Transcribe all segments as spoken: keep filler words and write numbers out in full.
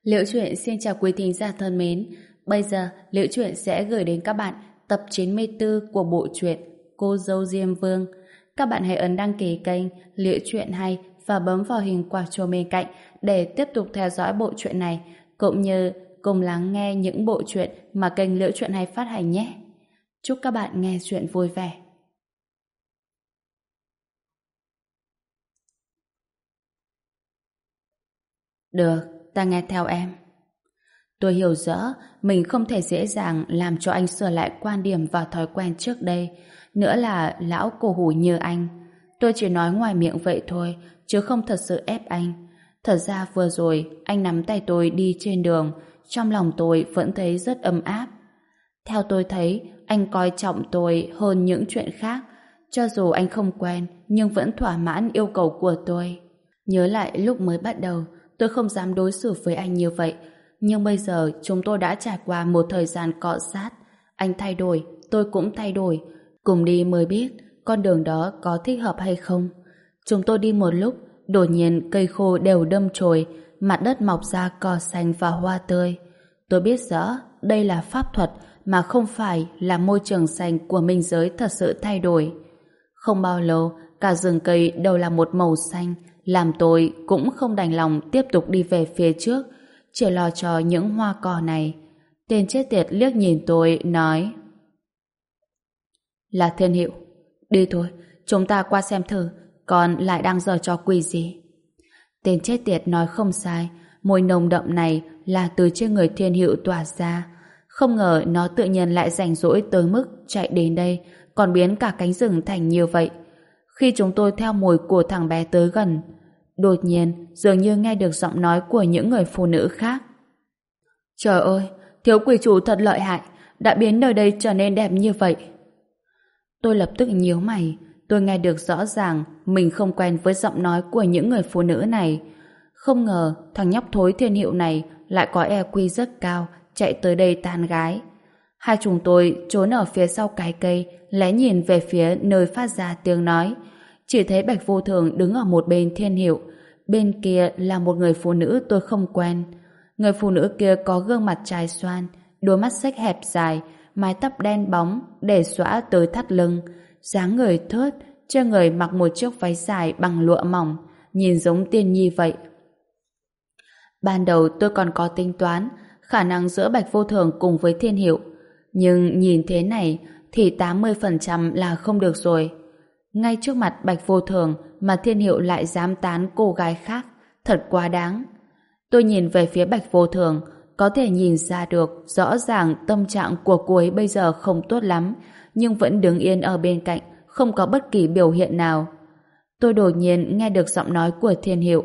Liễu Chuyện xin chào quý thính giả thân mến. Bây giờ Liễu Chuyện sẽ gửi đến các bạn tập chín mươi tư của bộ truyện Cô dâu Diêm Vương. Các bạn hãy ấn đăng ký kênh Liễu Chuyện Hay và bấm vào hình quả chuông bên cạnh để tiếp tục theo dõi bộ truyện này, cũng như cùng lắng nghe những bộ truyện mà kênh Liễu Chuyện Hay phát hành nhé. Chúc các bạn nghe truyện vui vẻ. Được, ta nghe theo em. Tôi hiểu rõ mình không thể dễ dàng làm cho anh sửa lại quan điểm và thói quen trước đây. Nữa là lão cổ hủ như anh. Tôi chỉ nói ngoài miệng vậy thôi, chứ không thật sự ép anh. Thật ra vừa rồi, anh nắm tay tôi đi trên đường, trong lòng tôi vẫn thấy rất ấm áp. Theo tôi thấy, anh coi trọng tôi hơn những chuyện khác. Cho dù anh không quen, nhưng vẫn thỏa mãn yêu cầu của tôi. Nhớ lại lúc mới bắt đầu, tôi không dám đối xử với anh như vậy. Nhưng bây giờ chúng tôi đã trải qua một thời gian cọ sát. Anh thay đổi, tôi cũng thay đổi. Cùng đi mới biết con đường đó có thích hợp hay không. Chúng tôi đi một lúc, đột nhiên cây khô đều đâm chồi, mặt đất mọc ra cỏ xanh và hoa tươi. Tôi biết rõ đây là pháp thuật mà không phải là môi trường xanh của minh giới thật sự thay đổi. Không bao lâu, cả rừng cây đều là một màu xanh, làm tôi cũng không đành lòng tiếp tục đi về phía trước, chỉ lo cho những hoa cỏ này. Tên chết tiệt liếc nhìn tôi, nói: Là Thiên Hiệu, đi thôi, chúng ta qua xem thử, còn lại đang giở trò quỷ gì. Tên chết tiệt nói không sai, mùi nồng đậm này là từ trên người Thiên Hiệu tỏa ra. Không ngờ nó tự nhiên lại rảnh rỗi tới mức chạy đến đây, còn biến cả cánh rừng thành như vậy. Khi chúng tôi theo mùi của thằng bé tới gần, đột nhiên dường như nghe được giọng nói của những người phụ nữ khác. Trời ơi, thiếu quỷ chủ thật lợi hại, đã biến nơi đây trở nên đẹp như vậy. Tôi lập tức nhíu mày. Tôi nghe được rõ ràng mình không quen với giọng nói của những người phụ nữ này. Không ngờ thằng nhóc thối Thiên Hiệu này lại có e quy rất cao, chạy tới đây tán gái. Hai chúng tôi trốn ở phía sau cái cây, lé nhìn về phía nơi phát ra tiếng nói. Chỉ thấy Bạch Vô Thường đứng ở một bên Thiên Hiệu, bên kia là một người phụ nữ tôi không quen. Người phụ nữ kia có gương mặt trái xoan, đôi mắt xếch hẹp dài, mái tóc đen bóng để xõa tới thắt lưng, dáng người thướt, trên người mặc một chiếc váy dài bằng lụa mỏng, nhìn giống tiên nhi vậy. Ban đầu tôi còn có tính toán khả năng giữa Bạch Vô Thường cùng với Thiên Hiệu, nhưng nhìn thế này thì tám mươi phần trăm là không được rồi. Ngay trước mặt Bạch Vô Thường mà Thiên Hiệu lại dám tán cô gái khác, thật quá đáng. Tôi nhìn về phía Bạch Vô Thường, có thể nhìn ra được rõ ràng tâm trạng của cô ấy bây giờ không tốt lắm, nhưng vẫn đứng yên ở bên cạnh, không có bất kỳ biểu hiện nào. Tôi đột nhiên nghe được giọng nói của Thiên Hiệu.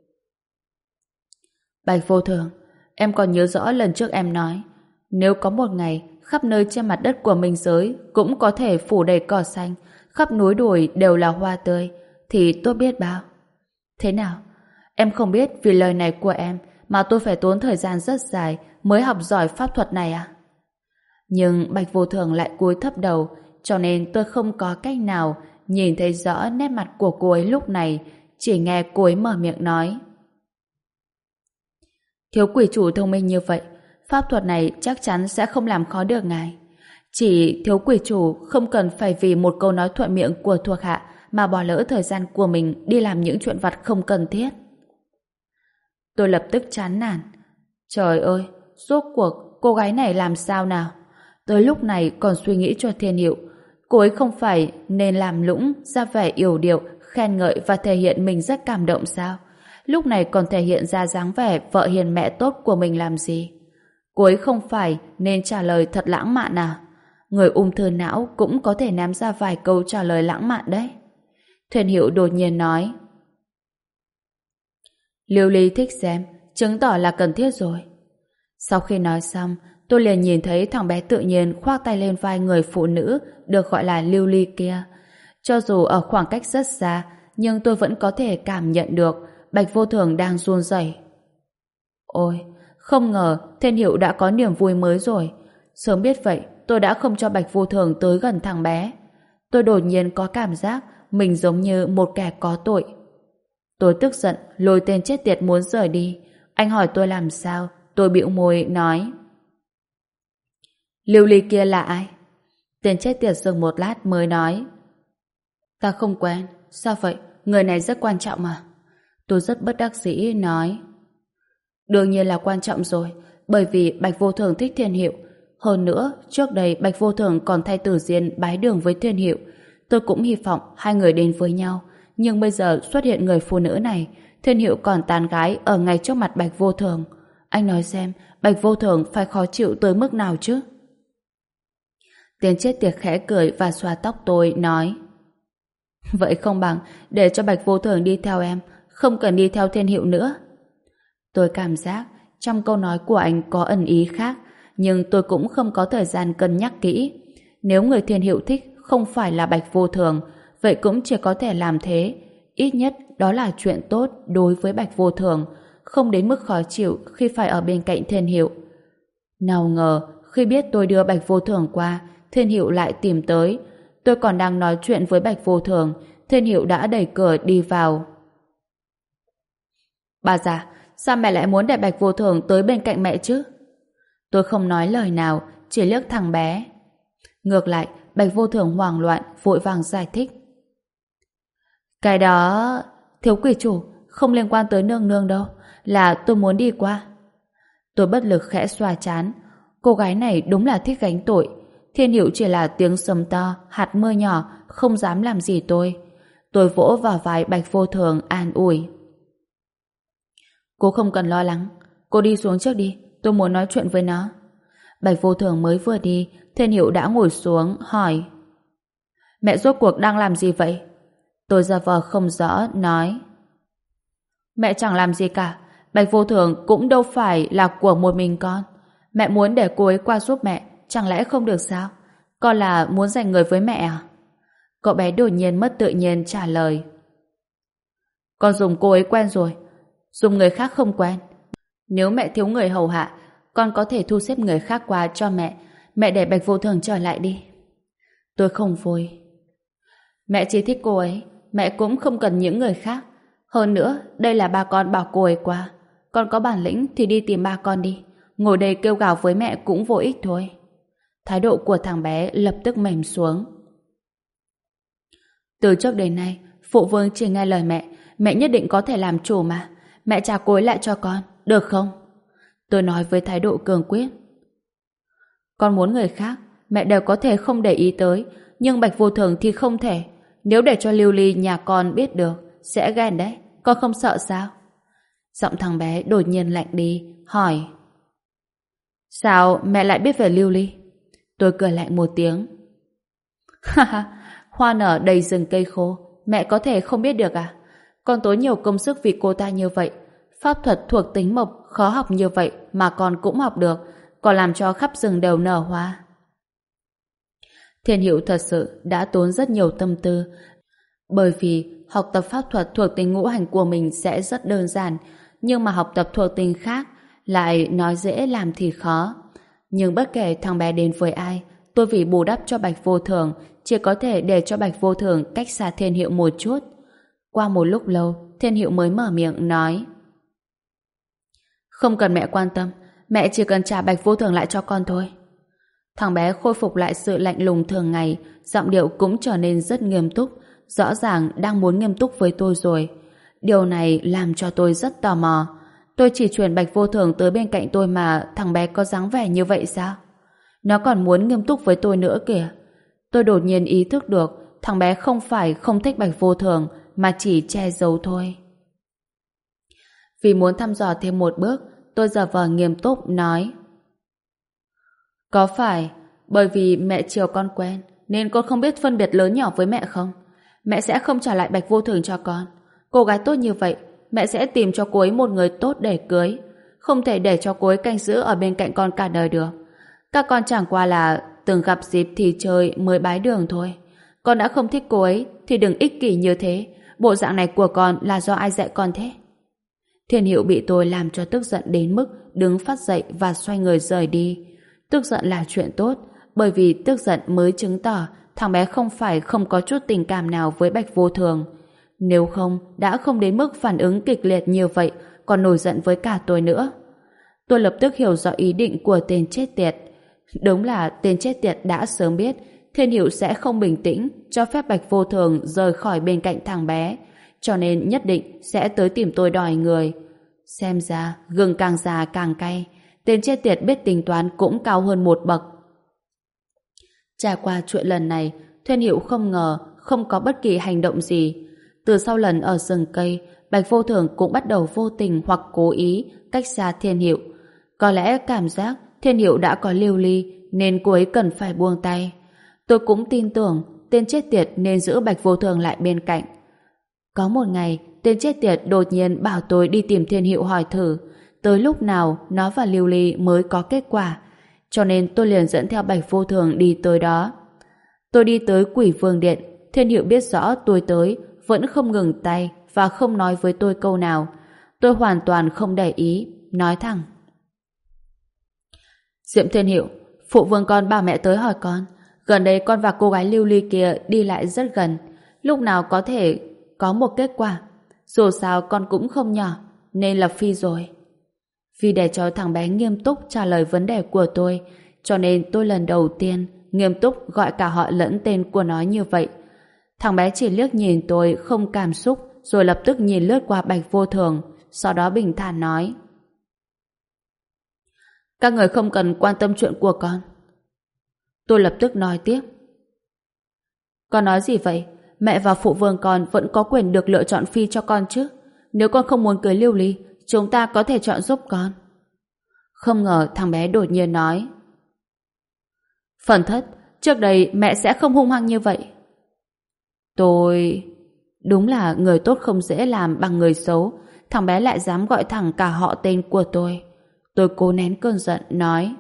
Bạch Vô Thường, em còn nhớ rõ lần trước em nói, nếu có một ngày khắp nơi trên mặt đất của minh giới cũng có thể phủ đầy cỏ xanh, khắp núi đồi đều là hoa tươi, thì tốt biết bao. Thế nào? Em không biết vì lời này của em mà tôi phải tốn thời gian rất dài mới học giỏi pháp thuật này à? Nhưng Bạch Vô Thường lại cúi thấp đầu, cho nên tôi không có cách nào nhìn thấy rõ nét mặt của cô ấy lúc này, chỉ nghe cô ấy mở miệng nói. Thiếu quỷ chủ thông minh như vậy, pháp thuật này chắc chắn sẽ không làm khó được ngài. Chỉ thiếu quỷ chủ không cần phải vì một câu nói thuận miệng của thuộc hạ mà bỏ lỡ thời gian của mình đi làm những chuyện vặt không cần thiết. Tôi lập tức chán nản. Trời ơi, rốt cuộc cô gái này làm sao nào? Tới lúc này còn suy nghĩ cho Thiên Hiệu. Cô ấy không phải nên làm lũng, ra vẻ yểu điệu, khen ngợi và thể hiện mình rất cảm động sao? Lúc này còn thể hiện ra dáng vẻ vợ hiền mẹ tốt của mình làm gì? Cô ấy không phải nên trả lời thật lãng mạn à? Người ung thư não cũng có thể ném ra vài câu trả lời lãng mạn đấy. Thiên Hiệu đột nhiên nói. Lưu Ly thích xem, chứng tỏ là cần thiết rồi. Sau khi nói xong, tôi liền nhìn thấy thằng bé tự nhiên khoác tay lên vai người phụ nữ được gọi là Lưu Ly kia. Cho dù ở khoảng cách rất xa, nhưng tôi vẫn có thể cảm nhận được Bạch Vô Thường đang run rẩy. Ôi, không ngờ Thiên Hiệu đã có niềm vui mới rồi. Sớm biết vậy, tôi đã không cho Bạch Vô Thường tới gần thằng bé. Tôi đột nhiên có cảm giác mình giống như một kẻ có tội. Tôi tức giận lôi tên chết tiệt muốn rời đi. Anh hỏi tôi làm sao? Tôi bĩu môi nói. Lưu ly kia là ai? Tên chết tiệt dừng một lát mới nói. Ta không quen. Sao vậy? Người này rất quan trọng mà. Tôi rất bất đắc dĩ nói. Đương nhiên là quan trọng rồi, bởi vì Bạch Vô Thường thích Thiên Hiệu. Hơn nữa, trước đây Bạch Vô Thường còn thay Tử Diên bái đường với Thiên Hiệu. Tôi cũng hy vọng hai người đến với nhau, nhưng bây giờ xuất hiện người phụ nữ này, Thiên Hiệu còn tán gái ở ngay trước mặt Bạch Vô Thường. Anh nói xem, Bạch Vô Thường phải khó chịu tới mức nào chứ? Tên chết tiệt khẽ cười và xoa tóc tôi, nói. Vậy không bằng để cho Bạch Vô Thường đi theo em, không cần đi theo Thiên Hiệu nữa. Tôi cảm giác trong câu nói của anh có ẩn ý khác, nhưng tôi cũng không có thời gian cân nhắc kỹ. Nếu người Thiên Hiệu thích không phải là Bạch Vô Thường, vậy cũng chỉ có thể làm thế. Ít nhất đó là chuyện tốt đối với Bạch Vô Thường, không đến mức khó chịu khi phải ở bên cạnh Thiên Hiệu. Nào ngờ, khi biết tôi đưa Bạch Vô Thường qua, Thiên Hiệu lại tìm tới. Tôi còn đang nói chuyện với Bạch Vô Thường, Thiên Hiệu đã đẩy cửa đi vào. Bà già, sao mẹ lại muốn để Bạch Vô Thường tới bên cạnh mẹ chứ? Tôi không nói lời nào, chỉ liếc thằng bé. Ngược lại, Bạch Vô Thường hoảng loạn, vội vàng giải thích. Cái đó... Thiếu quỷ chủ, không liên quan tới nương nương đâu, là tôi muốn đi qua. Tôi bất lực khẽ xoa trán. Cô gái này đúng là thích gánh tội. Thiên Hiệu chỉ là tiếng sấm to, hạt mưa nhỏ, không dám làm gì tôi. Tôi vỗ vào vai Bạch Vô Thường an ủi. Cô không cần lo lắng, cô đi xuống trước đi, tôi muốn nói chuyện với nó. Bạch Vô Thường mới vừa đi, Thiên Hiệu đã ngồi xuống, hỏi. Mẹ rốt cuộc đang làm gì vậy? Tôi giả vờ không rõ, nói. Mẹ chẳng làm gì cả, Bạch Vô Thường cũng đâu phải là của một mình con. Mẹ muốn để cô ấy qua giúp mẹ, chẳng lẽ không được sao? Con là muốn giành người với mẹ à? Cậu bé đột nhiên mất tự nhiên trả lời. Con dùng cô ấy quen rồi, dùng người khác không quen. Nếu mẹ thiếu người hầu hạ, con có thể thu xếp người khác qua cho mẹ. Mẹ để Bạch Vô Thường trở lại đi. Tôi không vui. Mẹ chỉ thích cô ấy, mẹ cũng không cần những người khác. Hơn nữa, đây là ba con bảo cô ấy qua. Con có bản lĩnh thì đi tìm ba con đi. Ngồi đây kêu gào với mẹ cũng vô ích thôi. Thái độ của thằng bé lập tức mềm xuống. Từ trước đến nay, phụ vương chỉ nghe lời mẹ. Mẹ nhất định có thể làm chủ mà. Mẹ trả cô ấy lại cho con, được không? Tôi nói với thái độ cường quyết. Con muốn người khác, mẹ đều có thể không để ý tới, nhưng Bạch Vô Thường thì không thể. Nếu để cho Lưu Ly nhà con biết được, sẽ ghen đấy. Con không sợ sao? Giọng thằng bé đột nhiên lạnh đi, hỏi. Sao mẹ lại biết về Lưu Ly? Tôi cười lạnh một tiếng. Ha ha, hoa nở đầy rừng cây khô, mẹ có thể không biết được à? Con tốn nhiều công sức vì cô ta như vậy. Pháp thuật thuộc tính mộc khó học như vậy mà con cũng học được, còn làm cho khắp rừng đều nở hoa. Thiên Hiệu thật sự đã tốn rất nhiều tâm tư, bởi vì học tập pháp thuật thuộc tính ngũ hành của mình sẽ rất đơn giản, nhưng mà học tập thuộc tính khác lại nói dễ làm thì khó. Nhưng bất kể thằng bé đến với ai, tôi vì bù đắp cho Bạch Vô Thường chỉ có thể để cho Bạch Vô Thường cách xa Thiên Hiệu một chút. Qua một lúc lâu, Thiên Hiệu mới mở miệng nói. Không cần mẹ quan tâm, mẹ chỉ cần trả Bạch Vô Thường lại cho con thôi. Thằng bé khôi phục lại sự lạnh lùng thường ngày, giọng điệu cũng trở nên rất nghiêm túc, rõ ràng đang muốn nghiêm túc với tôi rồi. Điều này làm cho tôi rất tò mò. Tôi chỉ chuyển Bạch Vô Thường tới bên cạnh tôi mà thằng bé có dáng vẻ như vậy sao? Nó còn muốn nghiêm túc với tôi nữa kìa. Tôi đột nhiên ý thức được thằng bé không phải không thích Bạch Vô Thường mà chỉ che giấu thôi. Vì muốn thăm dò thêm một bước, tôi giả vờ nghiêm túc nói. Có phải bởi vì mẹ chiều con quen nên con không biết phân biệt lớn nhỏ với mẹ không? Mẹ sẽ không trả lại Bạch Vô Thường cho con. Cô gái tốt như vậy, mẹ sẽ tìm cho cô ấy một người tốt để cưới. Không thể để cho cô ấy canh giữ ở bên cạnh con cả đời được. Các con chẳng qua là từng gặp dịp thì chơi mới bái đường thôi. Con đã không thích cô ấy thì đừng ích kỷ như thế. Bộ dạng này của con là do ai dạy con thế? Thiên Hiệu bị tôi làm cho tức giận đến mức đứng phát dậy và xoay người rời đi. Tức giận là chuyện tốt, bởi vì tức giận mới chứng tỏ thằng bé không phải không có chút tình cảm nào với Bạch Vô Thường. Nếu không, đã không đến mức phản ứng kịch liệt như vậy, còn nổi giận với cả tôi nữa. Tôi lập tức hiểu rõ ý định của tên chết tiệt. Đúng là tên chết tiệt đã sớm biết Thiên Hiệu sẽ không bình tĩnh cho phép Bạch Vô Thường rời khỏi bên cạnh thằng bé, cho nên nhất định sẽ tới tìm tôi đòi người. Xem ra gừng càng già càng cay, tên chết tiệt biết tính toán cũng cao hơn một bậc. Trải qua chuyện lần này, Thiên Hiệu không ngờ không có bất kỳ hành động gì. Từ sau lần ở rừng cây, Bạch Vô Thường cũng bắt đầu vô tình hoặc cố ý cách xa Thiên Hiệu. Có lẽ cảm giác Thiên Hiệu đã có lưu ly nên cô ấy cần phải buông tay. Tôi cũng tin tưởng tên chết tiệt nên giữ Bạch Vô Thường lại bên cạnh. Có một ngày, tên chết tiệt đột nhiên bảo tôi đi tìm Thiên Hiệu hỏi thử tới lúc nào nó và lưu ly mới có kết quả, cho nên tôi liền dẫn theo Bạch Vô Thường đi tới đó. Tôi đi tới Quỷ Vương Điện, Thiên Hiệu biết rõ tôi tới vẫn không ngừng tay và không nói với tôi câu nào. Tôi hoàn toàn không để ý, nói thẳng: Diệm Thiên Hiệu, phụ vương con bảo mẹ tới hỏi con. Gần đây con và cô gái lưu ly kia đi lại rất gần, lúc nào có thể có một kết quả. Dù sao con cũng không nhỏ, nên lập phi rồi. Vì để cho thằng bé nghiêm túc trả lời vấn đề của tôi, cho nên tôi lần đầu tiên nghiêm túc gọi cả họ lẫn tên của nó như vậy. Thằng bé chỉ liếc nhìn tôi không cảm xúc, rồi lập tức nhìn lướt qua Bạch Vô Thường, sau đó bình thản nói: Các người không cần quan tâm chuyện của con. Tôi lập tức nói tiếp: Con nói gì vậy? Mẹ và phụ vương con vẫn có quyền được lựa chọn phi cho con chứ. Nếu con không muốn cưới lưu ly, chúng ta có thể chọn giúp con. Không ngờ thằng bé đột nhiên nói: Phần thất, trước đây mẹ sẽ không hung hăng như vậy. Tôi... Đúng là người tốt không dễ làm bằng người xấu. Thằng bé lại dám gọi thẳng cả họ tên của tôi. Tôi cố nén cơn giận nói: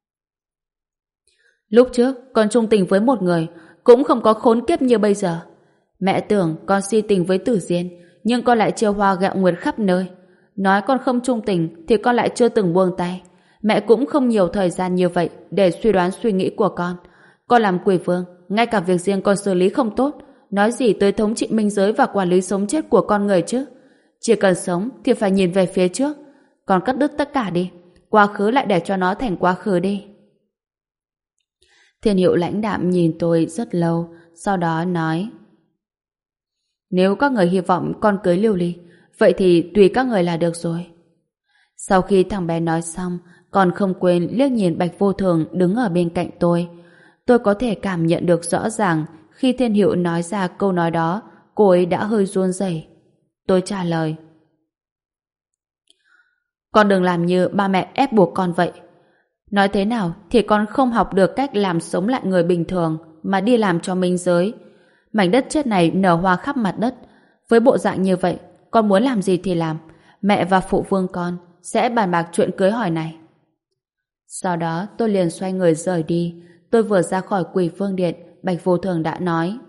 Lúc trước con trung tình với một người, cũng không có khốn kiếp như bây giờ. Mẹ tưởng con si tình với Tử Diên, nhưng con lại chiêu hoa gẹo nguyệt khắp nơi. Nói con không trung tình thì con lại chưa từng buông tay. Mẹ cũng không nhiều thời gian như vậy để suy đoán suy nghĩ của con. Con làm quỷ vương, ngay cả việc riêng con xử lý không tốt, nói gì tới thống trị minh giới và quản lý sống chết của con người chứ. Chỉ cần sống thì phải nhìn về phía trước. Con cắt đứt tất cả đi, quá khứ lại để cho nó thành quá khứ đi. Thiên Hiệu lãnh đạm nhìn tôi rất lâu, sau đó nói: Nếu các người hy vọng con cưới lưu ly, vậy thì tùy các người là được rồi. Sau khi thằng bé nói xong, còn không quên liếc nhìn Bạch Vô Thường đứng ở bên cạnh tôi. Tôi có thể cảm nhận được rõ ràng khi Thiên Hiệu nói ra câu nói đó, cô ấy đã hơi run rẩy. Tôi trả lời: Con đừng làm như ba mẹ ép buộc con vậy. Nói thế nào thì con không học được cách làm sống lại người bình thường mà đi làm cho minh giới. Mảnh đất chết này nở hoa khắp mặt đất. Với bộ dạng như vậy, con muốn làm gì thì làm. Mẹ và phụ vương con sẽ bàn bạc chuyện cưới hỏi này. Sau đó tôi liền xoay người rời đi. Tôi vừa ra khỏi Quỷ Vương Điện, Bạch Vô Thường đã nói: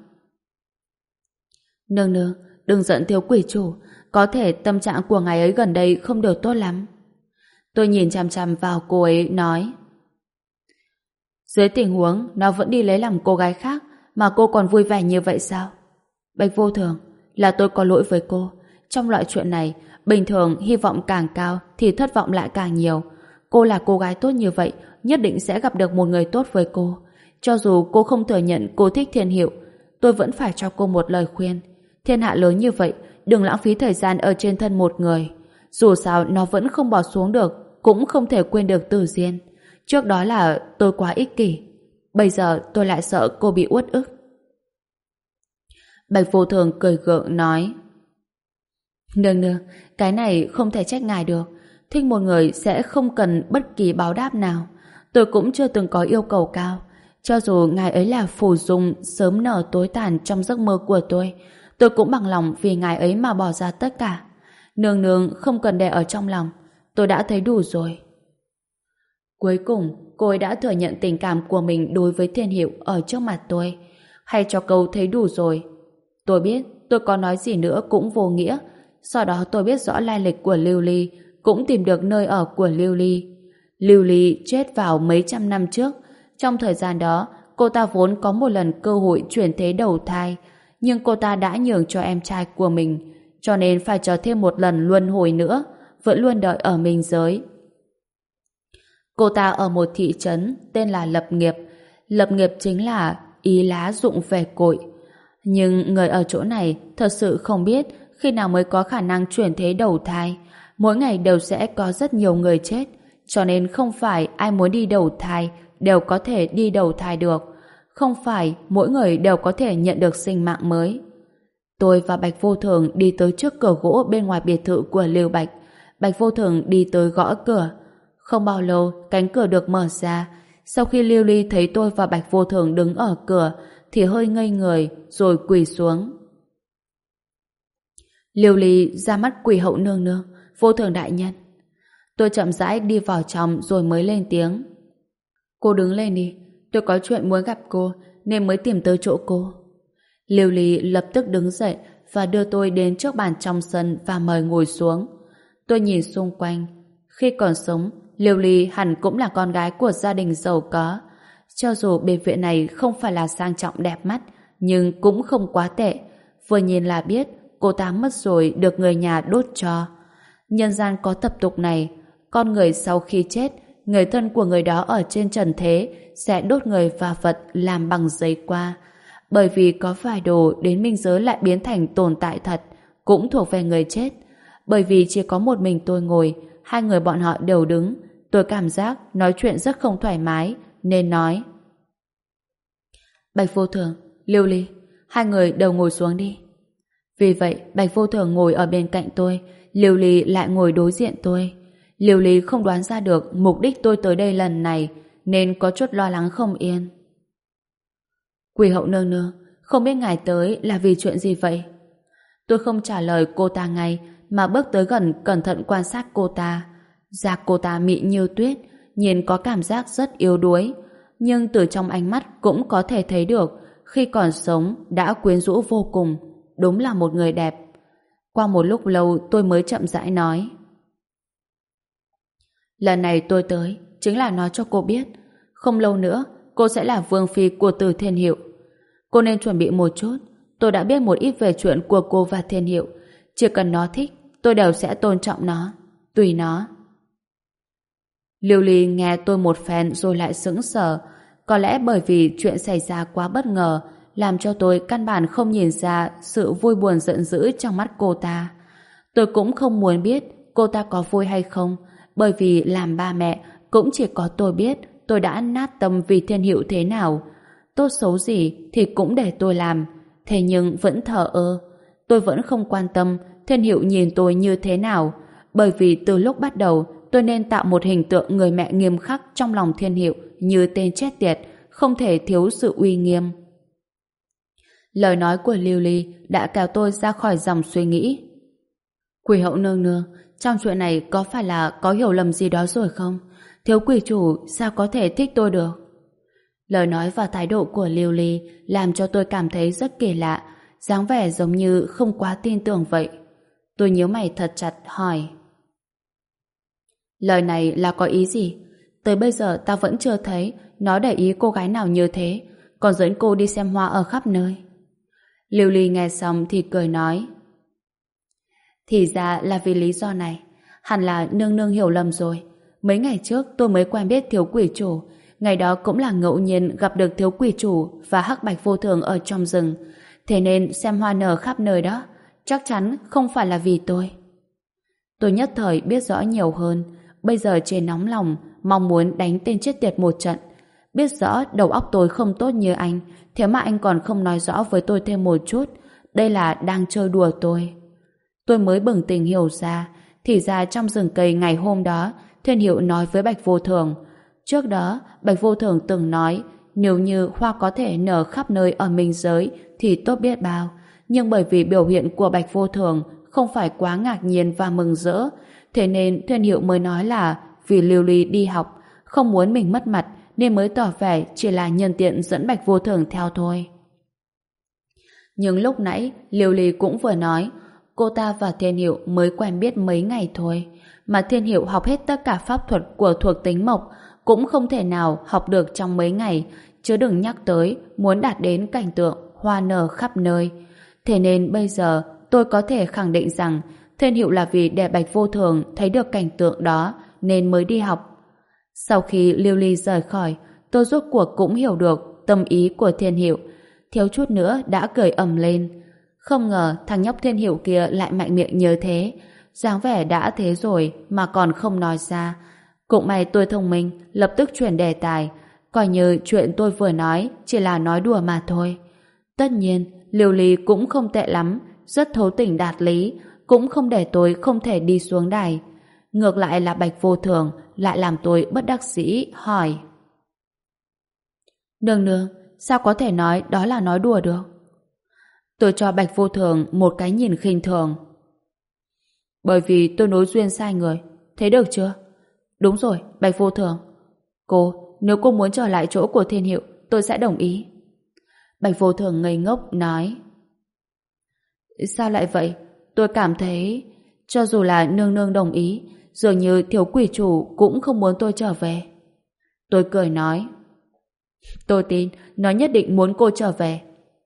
Nương nương, đừng giận thiếu quỷ chủ. Có thể tâm trạng của ngài ấy gần đây không được tốt lắm. Tôi nhìn chằm chằm vào cô ấy nói: Dưới tình huống nó vẫn đi lấy lòng cô gái khác mà cô còn vui vẻ như vậy sao? Bạch Vô Thường, là tôi có lỗi với cô. Trong loại chuyện này, bình thường hy vọng càng cao thì thất vọng lại càng nhiều. Cô là cô gái tốt như vậy, nhất định sẽ gặp được một người tốt với cô. Cho dù cô không thừa nhận cô thích Thiên Hiệu, tôi vẫn phải cho cô một lời khuyên. Thiên hạ lớn như vậy, đừng lãng phí thời gian ở trên thân một người. Dù sao nó vẫn không bỏ xuống được, cũng không thể quên được Tử Diên. Trước đó là tôi quá ích kỷ, bây giờ tôi lại sợ cô bị uất ức. Bạch Vô Thường cười gượng nói: Nương nương, cái này không thể trách ngài được. Thích một người sẽ không cần bất kỳ báo đáp nào. Tôi cũng chưa từng có yêu cầu cao. Cho dù ngài ấy là phù dung sớm nở tối tàn trong giấc mơ của tôi, tôi cũng bằng lòng vì ngài ấy mà bỏ ra tất cả. Nương nương không cần để ở trong lòng, tôi đã thấy đủ rồi. Cuối cùng, cô ấy đã thừa nhận tình cảm của mình đối với Thiên Hiệu ở trước mặt tôi. Hay cho câu thấy đủ rồi. Tôi biết tôi có nói gì nữa cũng vô nghĩa. Sau đó tôi biết rõ lai lịch của Lưu Ly, cũng tìm được nơi ở của Lưu Ly. Lưu Ly chết vào mấy trăm năm trước. Trong thời gian đó, cô ta vốn có một lần cơ hội chuyển thế đầu thai, nhưng cô ta đã nhường cho em trai của mình, cho nên phải chờ thêm một lần luân hồi nữa. vẫn luôn đợi ở minh giới. Cô ta ở một thị trấn tên là Lập Nghiệp. Lập Nghiệp chính là ý lá dụng về cội. Nhưng người ở chỗ này thật sự không biết khi nào mới có khả năng chuyển thế đầu thai. Mỗi ngày đều sẽ có rất nhiều người chết, cho nên không phải ai muốn đi đầu thai đều có thể đi đầu thai được. Không phải mỗi người đều có thể nhận được sinh mạng mới. Tôi và Bạch Vô Thường đi tới trước cửa gỗ bên ngoài biệt thự của Lưu Bạch. Bạch Vô Thường đi tới gõ cửa. Không bao lâu, cánh cửa được mở ra. Sau khi Lưu Ly thấy tôi và Bạch Vô Thường đứng ở cửa, thì hơi ngây người, rồi quỳ xuống. Lưu Ly ra mắt quỳ hậu nương nương, Vô Thường đại nhân. Tôi chậm rãi đi vào trong rồi mới lên tiếng. Cô đứng lên đi, tôi có chuyện muốn gặp cô, nên mới tìm tới chỗ cô. Lưu Ly lập tức đứng dậy và đưa tôi đến trước bàn trong sân và mời ngồi xuống. Tôi nhìn xung quanh. Khi còn sống, Lưu Ly hẳn cũng là con gái của gia đình giàu có. Cho dù biệt viện này không phải là sang trọng đẹp mắt, nhưng cũng không quá tệ. Vừa nhìn là biết cô ta mất rồi được người nhà đốt cho. Nhân gian có tập tục này, con người sau khi chết, người thân của người đó ở trên trần thế sẽ đốt người và vật làm bằng giấy qua. Bởi vì có vài đồ đến minh giới lại biến thành tồn tại thật, cũng thuộc về người chết. Bởi vì chỉ có một mình tôi ngồi, hai người bọn họ đều đứng, tôi cảm giác nói chuyện rất không thoải mái, nên nói. Bạch Vô Thường, Lưu Ly, hai người đều ngồi xuống đi. Vì vậy, Bạch Vô Thường ngồi ở bên cạnh tôi, Lưu Ly lại ngồi đối diện tôi. Lưu Ly không đoán ra được mục đích tôi tới đây lần này, nên có chút lo lắng không yên. Quỳ hậu nương nương, không biết ngài tới là vì chuyện gì vậy? Tôi không trả lời cô ta ngay, mà bước tới gần cẩn thận quan sát cô ta. Da cô ta mịn như tuyết, nhìn có cảm giác rất yếu đuối, nhưng từ trong ánh mắt cũng có thể thấy được khi còn sống đã quyến rũ vô cùng, đúng là một người đẹp. Qua một lúc lâu tôi mới chậm rãi nói. Lần này tôi tới chính là nói cho cô biết, không lâu nữa cô sẽ là vương phi của Từ Thiên Hiệu. Cô nên chuẩn bị một chút. Tôi đã biết một ít về chuyện của cô và Thiên Hiệu. Chỉ cần nó thích, tôi đều sẽ tôn trọng nó, tùy nó. Lưu Ly nghe tôi một phen rồi lại sững sờ. Có lẽ bởi vì chuyện xảy ra quá bất ngờ, làm cho tôi căn bản không nhìn ra sự vui buồn giận dữ trong mắt cô ta. Tôi cũng không muốn biết cô ta có vui hay không, bởi vì làm ba mẹ cũng chỉ có tôi biết tôi đã nát tâm vì Thiên Hiệu thế nào. Tốt xấu gì thì cũng để tôi làm, thế nhưng vẫn thờ ơ. Tôi vẫn không quan tâm Thiên Hiệu nhìn tôi như thế nào, bởi vì từ lúc bắt đầu tôi nên tạo một hình tượng người mẹ nghiêm khắc trong lòng Thiên Hiệu như tên chết tiệt, không thể thiếu sự uy nghiêm. Lời nói của Lưu Ly đã kéo tôi ra khỏi dòng suy nghĩ. Quỷ hậu nương nương, trong chuyện này có phải là có hiểu lầm gì đó rồi không? Thiếu quỷ chủ sao có thể thích tôi được? Lời nói và thái độ của Lưu Ly làm cho tôi cảm thấy rất kỳ lạ, dáng vẻ giống như không quá tin tưởng vậy. Tôi nhíu mày thật chặt hỏi. Lời này là có ý gì? Tới bây giờ ta vẫn chưa thấy nó để ý cô gái nào như thế, còn dẫn cô đi xem hoa ở khắp nơi. Lưu Ly nghe xong thì cười nói. Thì ra là vì lý do này. Hẳn là nương nương hiểu lầm rồi. Mấy ngày trước tôi mới quen biết thiếu quỷ chủ. Ngày đó cũng là ngẫu nhiên gặp được thiếu quỷ chủ và Hắc Bạch Vô Thường ở trong rừng. Thế nên xem hoa nở khắp nơi đó chắc chắn không phải là vì tôi. Tôi nhất thời biết rõ nhiều hơn. Bây giờ chỉ nóng lòng mong muốn đánh tên chết tiệt một trận. Biết rõ đầu óc tôi không tốt như anh, thế mà anh còn không nói rõ với tôi thêm một chút. Đây là đang chơi đùa tôi. Tôi mới bừng tỉnh hiểu ra, thì ra trong rừng cây ngày hôm đó Thiên Hiệu nói với Bạch Vô Thường. Trước đó Bạch Vô Thường từng nói nếu như hoa có thể nở khắp nơi ở minh giới thì tốt biết bao, nhưng bởi vì biểu hiện của Bạch Vô Thường không phải quá ngạc nhiên và mừng rỡ, thế nên Thiên Hiệu mới nói là vì Lưu Ly đi học không muốn mình mất mặt nên mới tỏ vẻ chỉ là nhân tiện dẫn Bạch Vô Thường theo thôi. Nhưng lúc nãy Lưu Ly cũng vừa nói cô ta và Thiên Hiệu mới quen biết mấy ngày thôi, mà Thiên Hiệu học hết tất cả pháp thuật của thuộc tính mộc cũng không thể nào học được trong mấy ngày, chứ đừng nhắc tới muốn đạt đến cảnh tượng hoa nở khắp nơi. Thế nên bây giờ tôi có thể khẳng định rằng Thiên Hiệu là vì để Bạch Vô Thường thấy được cảnh tượng đó nên mới đi học. Sau khi Lưu Ly rời khỏi, tôi rốt cuộc cũng hiểu được tâm ý của Thiên Hiệu, thiếu chút nữa đã cười ầm lên. Không ngờ thằng nhóc Thiên Hiệu kia lại mạnh miệng như thế, dáng vẻ đã thế rồi mà còn không nói ra. Cũng may tôi thông minh, lập tức chuyển đề tài, coi như chuyện tôi vừa nói chỉ là nói đùa mà thôi. Tất nhiên, Lưu Ly cũng không tệ lắm, rất thấu tình đạt lý, cũng không để tôi không thể đi xuống đài. Ngược lại là Bạch Vô Thường lại làm tôi bất đắc dĩ hỏi: Nương nương, sao có thể nói đó là nói đùa được? Tôi cho Bạch Vô Thường một cái nhìn khinh thường. Bởi vì tôi nối duyên sai người, thế được chưa? Đúng rồi, Bạch Vô Thường. Cô, nếu cô muốn trở lại chỗ của Thiên Hiệu, tôi sẽ đồng ý. Bạch Vô Thường ngây ngốc nói: Sao lại vậy? Tôi cảm thấy cho dù là nương nương đồng ý, dường như thiếu quỷ chủ cũng không muốn tôi trở về. Tôi cười nói: Tôi tin nó nhất định muốn cô trở về.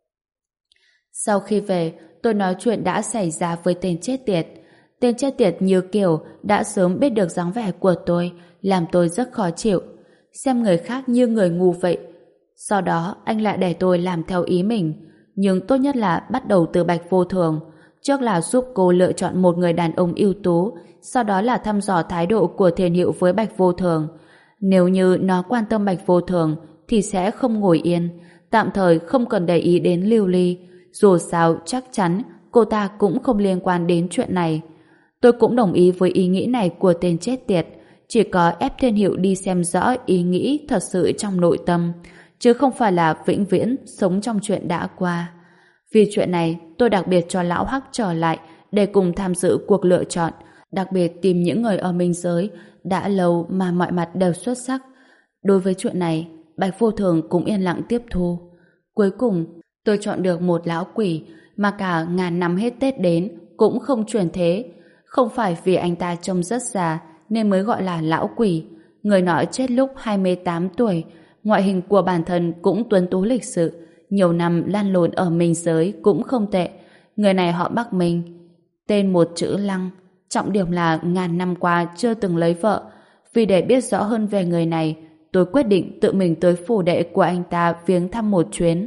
Sau khi về, tôi nói chuyện đã xảy ra với tên chết tiệt. Tên chết tiệt như kiểu đã sớm biết được dáng vẻ của tôi, làm tôi rất khó chịu. Xem người khác như người ngu vậy. Sau đó anh lại để tôi làm theo ý mình. Nhưng tốt nhất là bắt đầu từ Bạch Vô Thường. Trước là giúp cô lựa chọn một người đàn ông ưu tú, sau đó là thăm dò thái độ của Thiên Hiệu với Bạch Vô Thường. Nếu như nó quan tâm Bạch Vô Thường thì sẽ không ngồi yên, tạm thời không cần để ý đến Lưu Ly. Dù sao chắc chắn cô ta cũng không liên quan đến chuyện này. Tôi cũng đồng ý với ý nghĩ này của tên chết tiệt, chỉ có ép Thiên Hiệu đi xem rõ ý nghĩ thật sự trong nội tâm, chứ không phải là vĩnh viễn sống trong chuyện đã qua. Vì chuyện này, tôi đặc biệt cho Lão Hắc trở lại để cùng tham dự cuộc lựa chọn, đặc biệt tìm những người ở minh giới đã lâu mà mọi mặt đều xuất sắc. Đối với chuyện này, Bạch Vô Thường cũng yên lặng tiếp thu. Cuối cùng, tôi chọn được một lão quỷ mà cả ngàn năm hết Tết đến cũng không chuyển thế. Không phải vì anh ta trông rất già nên mới gọi là lão quỷ. Người nọ chết lúc hai mươi tám tuổi, ngoại hình của bản thân cũng tuấn tú lịch sự, nhiều năm lan lộn ở minh giới cũng không tệ. Người này họ Bắc Minh, tên một chữ Lăng, trọng điểm là ngàn năm qua chưa từng lấy vợ. Vì để biết rõ hơn về người này, tôi quyết định tự mình tới phủ đệ của anh ta viếng thăm một chuyến.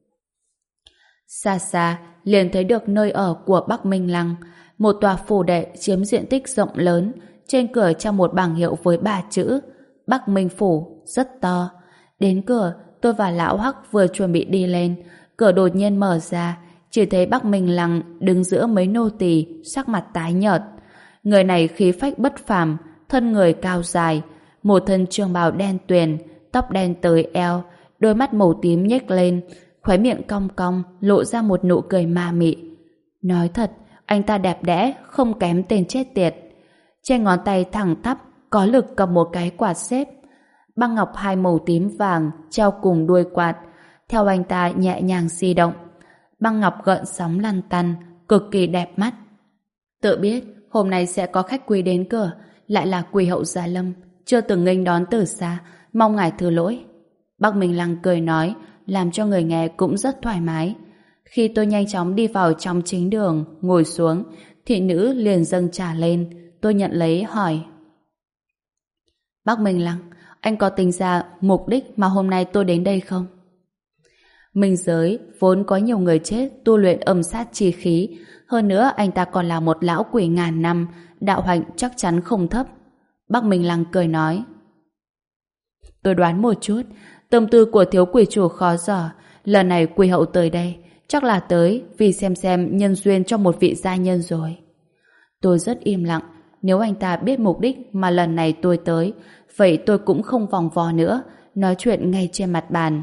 Xa xa, liền thấy được nơi ở của Bắc Minh Lăng, một tòa phủ đệ chiếm diện tích rộng lớn, trên cửa treo một bảng hiệu với ba chữ Bắc Minh Phủ, rất to. Đến cửa, tôi và Lão Hắc vừa chuẩn bị đi lên, cửa đột nhiên mở ra, chỉ thấy Bắc Minh Lăng đứng giữa mấy nô tỳ, sắc mặt tái nhợt. Người này khí phách bất phàm, thân người cao dài, một thân trường bào đen tuyền, tóc đen tới eo, đôi mắt màu tím nhếch lên, khóe miệng cong cong, lộ ra một nụ cười ma mị. Nói thật, anh ta đẹp đẽ, không kém tên chết tiệt. Trên ngón tay thẳng tắp, có lực cầm một cái quạt xếp. Băng ngọc hai màu tím vàng treo cùng đuôi quạt, theo anh ta nhẹ nhàng di động. Băng ngọc gợn sóng lăn tăn, cực kỳ đẹp mắt. Tự biết hôm nay sẽ có khách quý đến cửa, lại là quỷ hậu Gia Lâm, chưa từng nghênh đón từ xa, mong ngài thứ lỗi. Bắc Minh Lăng cười nói, làm cho người nghe cũng rất thoải mái. Khi tôi nhanh chóng đi vào trong chính đường, ngồi xuống, thị nữ liền dâng trà lên. Tôi nhận lấy hỏi: Bắc Minh Lăng, anh có tính ra mục đích mà hôm nay tôi đến đây không? Minh giới vốn có nhiều người chết tu luyện âm sát chi khí, hơn nữa anh ta còn là một lão quỷ ngàn năm, đạo hạnh chắc chắn không thấp. Bắc Minh Lăng cười nói: Tôi đoán một chút, tâm tư của thiếu quỷ chủ khó dò, lần này quỷ hậu tới đây chắc là tới vì xem xem nhân duyên cho một vị gia nhân rồi. Tôi rất im lặng. Nếu anh ta biết mục đích mà lần này tôi tới, vậy tôi cũng không vòng vo nữa, nói chuyện ngay trên mặt bàn.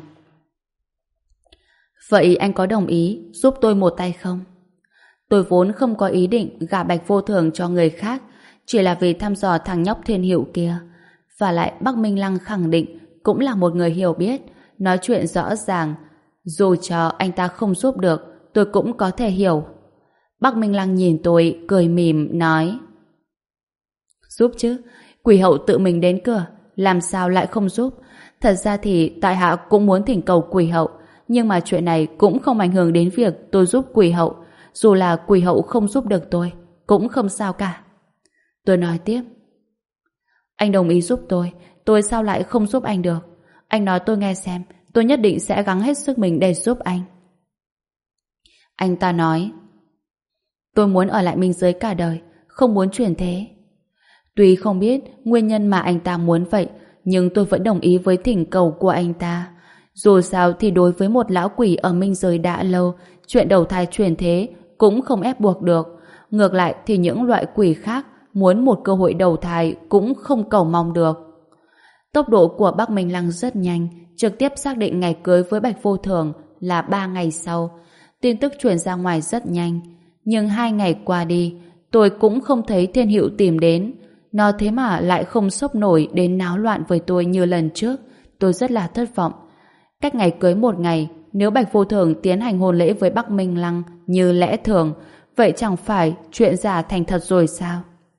Vậy anh có đồng ý giúp tôi một tay không? Tôi vốn không có ý định gả Bạch Vô Thường cho người khác, chỉ là vì thăm dò thằng nhóc Thiên Hiệu kia. Và lại Bắc Minh Lăng khẳng định cũng là một người hiểu biết, nói chuyện rõ ràng. Dù cho anh ta không giúp được, tôi cũng có thể hiểu. Bắc Minh Lăng nhìn tôi, cười mỉm, nói: Giúp chứ, quỷ hậu tự mình đến cửa, làm sao lại không giúp? Thật ra thì tại hạ cũng muốn thỉnh cầu quỷ hậu, nhưng mà chuyện này cũng không ảnh hưởng đến việc tôi giúp quỷ hậu. Dù là quỷ hậu không giúp được tôi, cũng không sao cả. Tôi nói tiếp. Anh đồng ý giúp tôi, tôi sao lại không giúp anh được? Anh nói tôi nghe xem, tôi nhất định sẽ gắng hết sức mình để giúp anh. Anh ta nói, tôi muốn ở lại minh giới cả đời, không muốn chuyển thế. Tuy không biết nguyên nhân mà anh ta muốn vậy, nhưng tôi vẫn đồng ý với thỉnh cầu của anh ta. Dù sao thì đối với một lão quỷ ở minh giới đã lâu, chuyện đầu thai chuyển thế cũng không ép buộc được. Ngược lại thì những loại quỷ khác muốn một cơ hội đầu thai cũng không cầu mong được. Tốc độ của Bắc Minh Lăng rất nhanh, trực tiếp xác định ngày cưới với Bạch Vô Thường là ba ngày sau. Tin tức truyền ra ngoài rất nhanh, nhưng hai ngày qua đi, tôi cũng không thấy Thiên Hữu tìm đến. Nó thế mà lại không sốc nổi đến náo loạn với tôi như lần trước. Tôi rất là thất vọng. Cách ngày cưới một ngày, nếu Bạch Vô Thường tiến hành hôn lễ với Bắc Minh Lăng như lẽ thường, vậy chẳng phải chuyện giả thành thật rồi sao?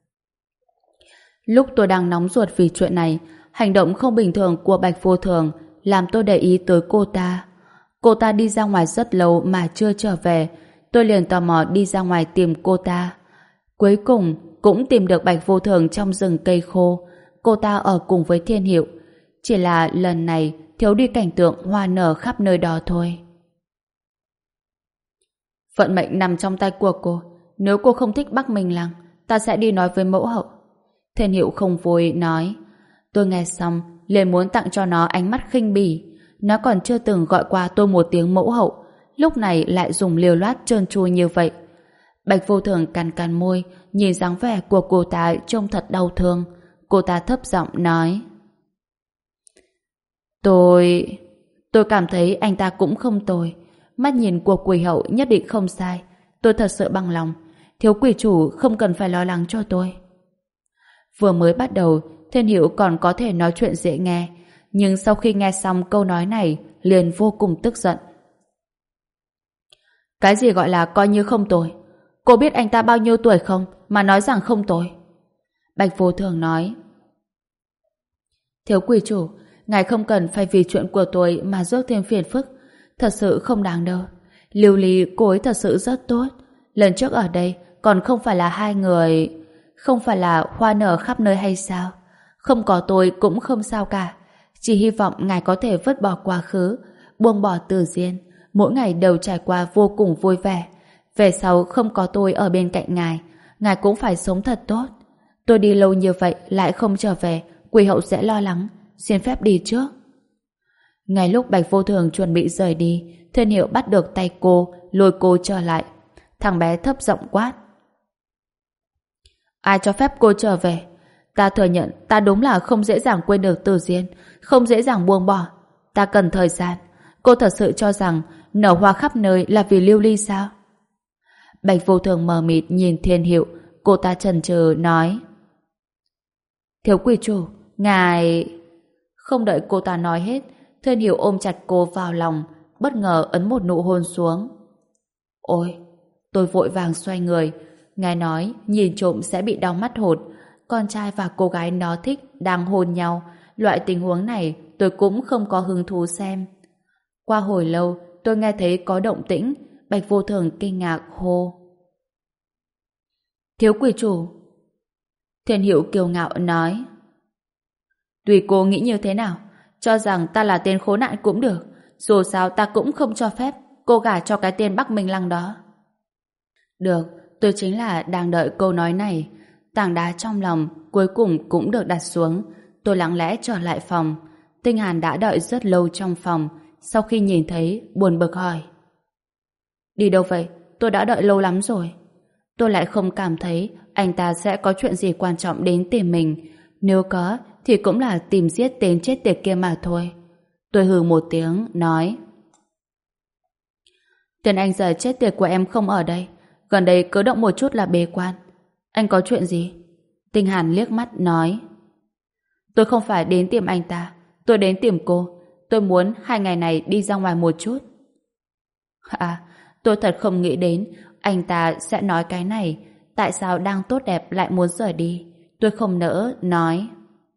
Lúc tôi đang nóng ruột vì chuyện này, hành động không bình thường của Bạch Vô Thường làm tôi để ý tới cô ta. Cô ta đi ra ngoài rất lâu mà chưa trở về. Tôi liền tò mò đi ra ngoài tìm cô ta. Cuối cùng cũng tìm được Bạch Vô Thường trong rừng cây khô. Cô ta ở cùng với Thiên Hữu. Chỉ là lần này thiếu đi cảnh tượng hoa nở khắp nơi đó thôi. Vận mệnh nằm trong tay của cô. Nếu cô không thích Bắc Minh Lăng, ta sẽ đi nói với mẫu hậu. Thiên Hữu không vui nói. Tôi nghe xong liền muốn tặng cho nó ánh mắt khinh bỉ. Nó còn chưa từng gọi qua tôi một tiếng mẫu hậu, lúc này lại dùng liều loát trơn tru như vậy. Bạch Vô Thường cắn cắn môi, nhìn dáng vẻ của cô ta trông thật đau thương. Cô ta thấp giọng nói, Tôi... Tôi cảm thấy anh ta cũng không tồi. Mắt nhìn của quỷ hậu nhất định không sai. Tôi thật sự bằng lòng. Thiếu quỷ chủ không cần phải lo lắng cho tôi. Vừa mới bắt đầu, Thiên Hữu còn có thể nói chuyện dễ nghe, nhưng sau khi nghe xong câu nói này, liền vô cùng tức giận. Cái gì gọi là coi như không tồi? Cô biết anh ta bao nhiêu tuổi không, mà nói rằng không tồi? Bạch Vô Thường nói. Thiếu quỷ chủ, ngài không cần phải vì chuyện của tôi mà rước thêm phiền phức. Thật sự không đáng đâu. Lưu Ly cô ấy thật sự rất tốt. Lần trước ở đây còn không phải là hai người... Không phải là hoa nở khắp nơi hay sao? Không có tôi cũng không sao cả. Chỉ hy vọng ngài có thể vứt bỏ quá khứ, buông bỏ Từ Diên, mỗi ngày đều trải qua vô cùng vui vẻ. Về sau không có tôi ở bên cạnh ngài, ngài cũng phải sống thật tốt. Tôi đi lâu như vậy lại không trở về, quỷ hậu sẽ lo lắng. Xin phép đi trước. Ngay lúc Bạch Vô Thường chuẩn bị rời đi, Thiên Hiệu bắt được tay cô, lôi cô trở lại. Thằng bé thấp giọng quát. Ai cho phép cô trở về? Ta thừa nhận ta đúng là không dễ dàng quên được Từ Diên, không dễ dàng buông bỏ. Ta cần thời gian. Cô thật sự cho rằng nở hoa khắp nơi là vì Lưu Ly sao? Bạch Vô Thường mờ mịt nhìn Thiên Hiệu. Cô ta chần chừ nói. Thiếu quỷ chủ, ngài... Không đợi cô ta nói hết, Thiên Hiệu ôm chặt cô vào lòng, bất ngờ ấn một nụ hôn xuống. Ôi! Tôi vội vàng xoay người. Ngài nói nhìn trộm sẽ bị đau mắt hột. Con trai và cô gái nó thích đang hôn nhau. Loại tình huống này tôi cũng không có hứng thú xem. Qua hồi lâu tôi nghe thấy có động tĩnh. Bạch Vô Thường kinh ngạc hô. Thiếu quỷ chủ. Thiên Hiệu kiêu ngạo nói. Tùy cô nghĩ như thế nào, cho rằng ta là tên khốn nạn cũng được. Dù sao ta cũng không cho phép cô gả cho cái tên Bắc Minh Lăng đó. Được, tôi chính là đang đợi câu nói này. Tảng đá trong lòng cuối cùng cũng được đặt xuống. Tôi lặng lẽ trở lại phòng. Tinh Hàn đã đợi rất lâu trong phòng. Sau khi nhìn thấy, buồn bực hỏi. Đi đâu vậy? Tôi đã đợi lâu lắm rồi. Tôi lại không cảm thấy anh ta sẽ có chuyện gì quan trọng đến tìm mình. Nếu có, thì cũng là tìm giết tên chết tiệt kia mà thôi. Tôi hừ một tiếng, nói. Tên anh già chết tiệt của em không ở đây. Gần đây cứ động một chút là bế quan. Anh có chuyện gì? Tinh Hàn liếc mắt nói. Tôi không phải đến tìm anh ta, tôi đến tìm cô. Tôi muốn hai ngày này đi ra ngoài một chút. À, tôi thật không nghĩ đến anh ta sẽ nói cái này. Tại sao đang tốt đẹp lại muốn rời đi? Tôi không nỡ, nói.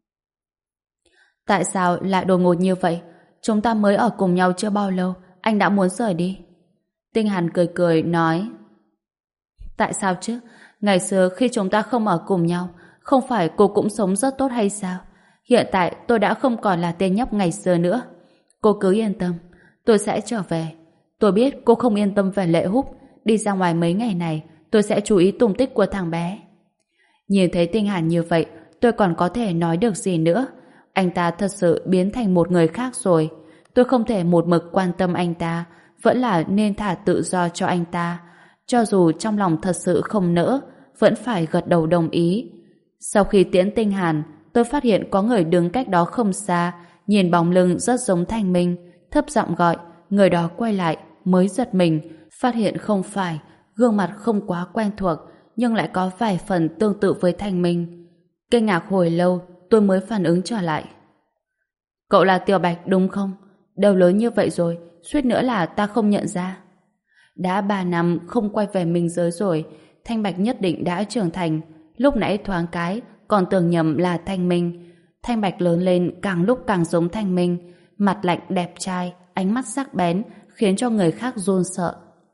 Tại sao lại đột ngột như vậy? Chúng ta mới ở cùng nhau chưa bao lâu, anh đã muốn rời đi. Tinh Hàn cười cười, nói. Tại sao chứ? Ngày xưa khi chúng ta không ở cùng nhau, không phải cô cũng sống rất tốt hay sao? Hiện tại tôi đã không còn là tên nhóc ngày xưa nữa. Cô cứ yên tâm, tôi sẽ trở về. Tôi biết cô không yên tâm về Lệ Húc. Đi ra ngoài mấy ngày này, tôi sẽ chú ý tung tích của thằng bé. Nhìn thấy Tinh Hàn như vậy, tôi còn có thể nói được gì nữa. Anh ta thật sự biến thành một người khác rồi. Tôi không thể một mực quan tâm anh ta, vẫn là nên thả tự do cho anh ta. Cho dù trong lòng thật sự không nỡ, vẫn phải gật đầu đồng ý. Sau khi tiễn Tinh Hàn, tôi phát hiện có người đứng cách đó không xa, nhìn bóng lưng rất giống Thanh Minh, thấp giọng gọi. Người đó quay lại, mới giật mình, phát hiện không phải, gương mặt không quá quen thuộc, nhưng lại có vài phần tương tự với Thanh Minh. Kinh ngạc hồi lâu, tôi mới phản ứng trở lại. Cậu là Tiểu Bạch đúng không? Đầu lớn như vậy rồi, suýt nữa là ta không nhận ra. Đã ba năm không quay về Minh giới rồi, Thanh Bạch nhất định đã trưởng thành. Lúc nãy thoáng cái, còn tưởng nhầm là Thanh Minh. Thanh Bạch lớn lên càng lúc càng giống Thanh Minh, mặt lạnh đẹp trai, ánh mắt sắc bén, khiến cho người khác run sợ.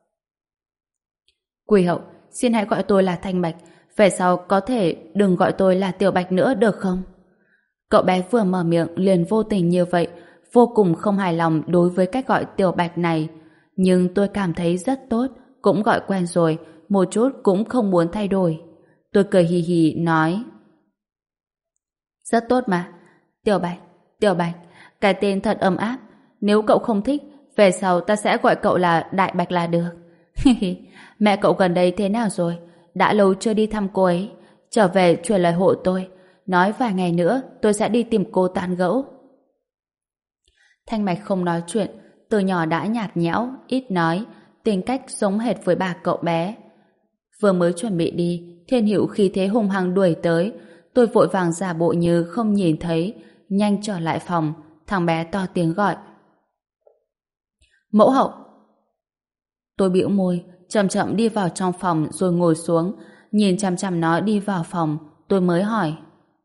Quỳ hậu, xin hãy gọi tôi là Thanh Bạch, về sau có thể đừng gọi tôi là Tiểu Bạch nữa được không? Cậu bé vừa mở miệng liền vô tình như vậy, vô cùng không hài lòng đối với cách gọi Tiểu Bạch này. Nhưng tôi cảm thấy rất tốt, cũng gọi quen rồi, một chút cũng không muốn thay đổi. Tôi cười hì hì nói: rất tốt mà. Tiểu Bạch, Tiểu Bạch, cái tên thật ấm áp. Nếu cậu không thích, về sau ta sẽ gọi cậu là Đại Bạch là được. Mẹ cậu gần đây thế nào rồi? Đã lâu chưa đi thăm cô ấy. Trở về truyền lời hộ tôi, nói vài ngày nữa tôi sẽ đi tìm cô tán gẫu. Thanh Mạch không nói chuyện, từ nhỏ đã nhạt nhẽo, ít nói, tính cách giống hệt với bà cậu bé. Vừa mới chuẩn bị đi, Thiên Hữu khí thế hung hăng đuổi tới. Tôi vội vàng giả bộ như không nhìn thấy, nhanh trở lại phòng. Thằng bé to tiếng gọi: Mẫu hậu. Tôi bĩu môi, chậm chậm đi vào trong phòng rồi ngồi xuống, nhìn chằm chằm nó đi vào phòng. Tôi mới hỏi: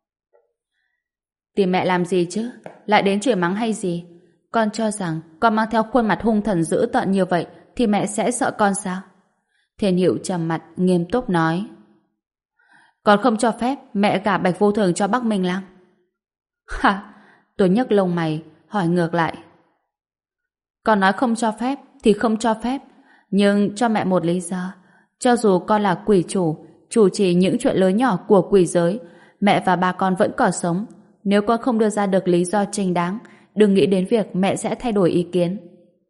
tìm mẹ làm gì chứ? Lại đến chửi mắng hay gì? Con cho rằng con mang theo khuôn mặt hung thần dữ tợn như vậy thì mẹ sẽ sợ con sao? Thiên Hữu trầm mặt nghiêm túc nói: con không cho phép mẹ gả Bạch Vô Thường cho Bắc Minh Lăng. Ha! Tôi nhấc lông mày hỏi ngược lại: con nói không cho phép thì không cho phép, nhưng cho mẹ một lý do. Cho dù con là quỷ chủ, chủ trì những chuyện lớn nhỏ của quỷ giới, mẹ và ba con vẫn còn sống. Nếu con không đưa ra được lý do chính đáng, đừng nghĩ đến việc mẹ sẽ thay đổi ý kiến.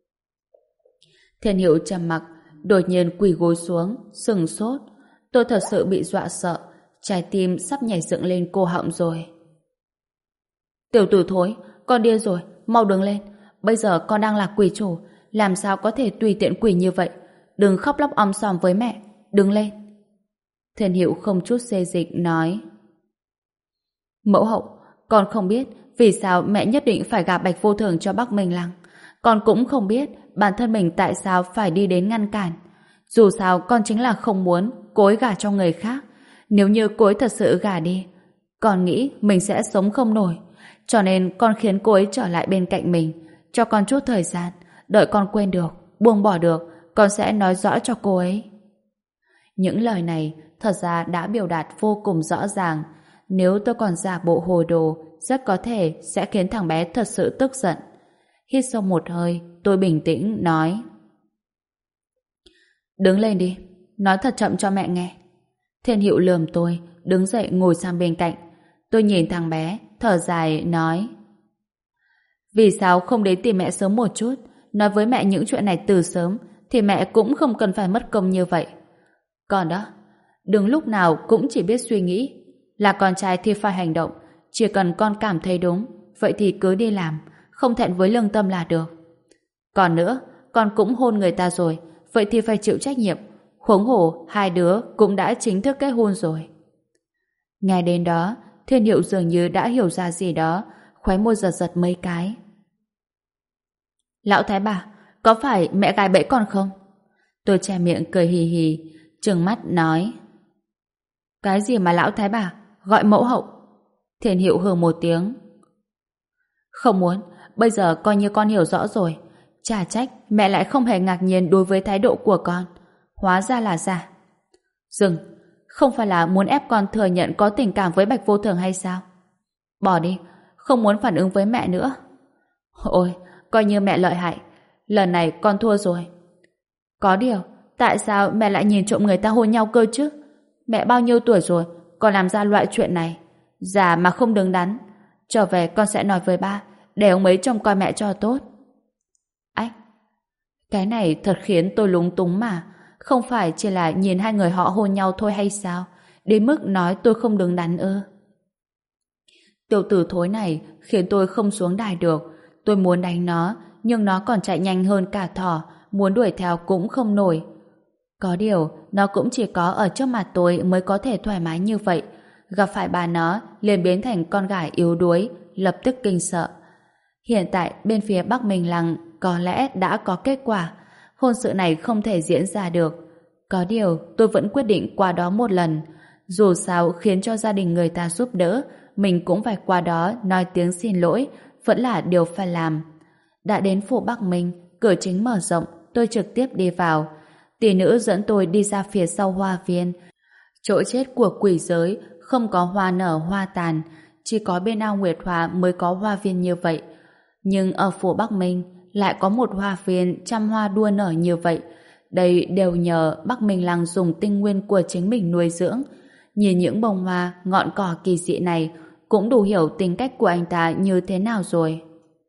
Thiên Hữu trầm mặc, đột nhiên quỳ gối xuống, sừng sốt. Tôi thật sự bị dọa sợ, trái tim sắp nhảy dựng lên cổ họng rồi. Tiểu tử thối, con điên rồi, mau đứng lên. Bây giờ con đang là quỷ chủ, làm sao có thể tùy tiện quỷ như vậy? Đừng khóc lóc om sòm với mẹ, đứng lên. Thiên Hữu không chút xê dịch nói: mẫu hậu, con không biết vì sao mẹ nhất định phải gả Bạch Vô Thường cho Bắc Minh Lăng. Con cũng không biết bản thân mình tại sao phải đi đến ngăn cản. Dù sao con chính là không muốn cô ấy gả cho người khác. Nếu như cô ấy thật sự gả đi, con nghĩ mình sẽ sống không nổi. Cho nên con khiến cô ấy trở lại bên cạnh mình, cho con chút thời gian, đợi con quên được, buông bỏ được, con sẽ nói rõ cho cô ấy. Những lời này thật ra đã biểu đạt vô cùng rõ ràng. Nếu tôi còn giả bộ hồ đồ, rất có thể sẽ khiến thằng bé thật sự tức giận. Hít sâu một hơi, tôi bình tĩnh nói: đứng lên đi, nói thật chậm cho mẹ nghe. Thiên Hữu lườm tôi, đứng dậy ngồi sang bên cạnh. Tôi nhìn thằng bé, thở dài nói: vì sao không đến tìm mẹ sớm một chút, nói với mẹ những chuyện này từ sớm, thì mẹ cũng không cần phải mất công như vậy. Còn đó, đừng lúc nào cũng chỉ biết suy nghĩ. Là con trai thì phải hành động, chỉ cần con cảm thấy đúng, vậy thì cứ đi làm, không thẹn với lương tâm là được. Còn nữa, con cũng hôn người ta rồi, vậy thì phải chịu trách nhiệm. Huống hồ hai đứa cũng đã chính thức kết hôn rồi. Nghe đến đó, Thiên Hữu dường như đã hiểu ra gì đó, khóe môi giật giật mấy cái. Lão thái bà, có phải mẹ gài bẫy con không? Tôi che miệng cười hì hì, trừng mắt nói: cái gì mà lão thái bà, gọi mẫu hậu. Thiên Hữu hừ một tiếng: không muốn, bây giờ coi như con hiểu rõ rồi. Chả trách mẹ lại không hề ngạc nhiên đối với thái độ của con. Hóa ra là giả. Dừng, Không phải là muốn ép con thừa nhận có tình cảm với Bạch Vô Thường hay sao? Bỏ đi, không muốn phản ứng với mẹ nữa. Ôi, coi như mẹ lợi hại. Lần này con thua rồi. Có điều, tại sao mẹ lại nhìn trộm người ta hôn nhau cơ chứ? Mẹ bao nhiêu tuổi rồi, còn làm ra loại chuyện này? Già mà không đứng đắn. Trở về con sẽ nói với ba, để ông ấy trông coi mẹ cho tốt. Ách, cái này thật khiến tôi lúng túng mà. Không phải chỉ là nhìn hai người họ hôn nhau thôi hay sao? Đến mức nói tôi không đứng đắn ư? Tiểu tử thối này khiến tôi không xuống đài được. Tôi muốn đánh nó, nhưng nó còn chạy nhanh hơn cả thỏ, muốn đuổi theo cũng không nổi. Có điều, nó cũng chỉ có ở trước mặt tôi mới có thể thoải mái như vậy. Gặp phải bà nó, liền biến thành con gái yếu đuối, lập tức kinh sợ. Hiện tại, bên phía Bắc Minh Lăng có lẽ đã có kết quả. Hôn sự này không thể diễn ra được. Có điều, tôi vẫn quyết định qua đó một lần. Dù sao khiến cho gia đình người ta giúp đỡ, mình cũng phải qua đó nói tiếng xin lỗi, vẫn là điều phải làm. Đã đến phủ Bắc Minh, cửa chính mở rộng, tôi trực tiếp đi vào. Tỷ nữ dẫn tôi đi ra phía sau hoa viên. Chỗ chết của quỷ giới, không có hoa nở hoa tàn, chỉ có bên ao Nguyệt Hoa mới có hoa viên như vậy. Nhưng ở phủ Bắc Minh lại có một hoa viên trăm hoa đua nở như vậy. Đây đều nhờ Bắc Minh Lăng dùng tinh nguyên của chính mình nuôi dưỡng. Nhìn những bông hoa, ngọn cỏ kỳ dị này cũng đủ hiểu tính cách của anh ta như thế nào rồi.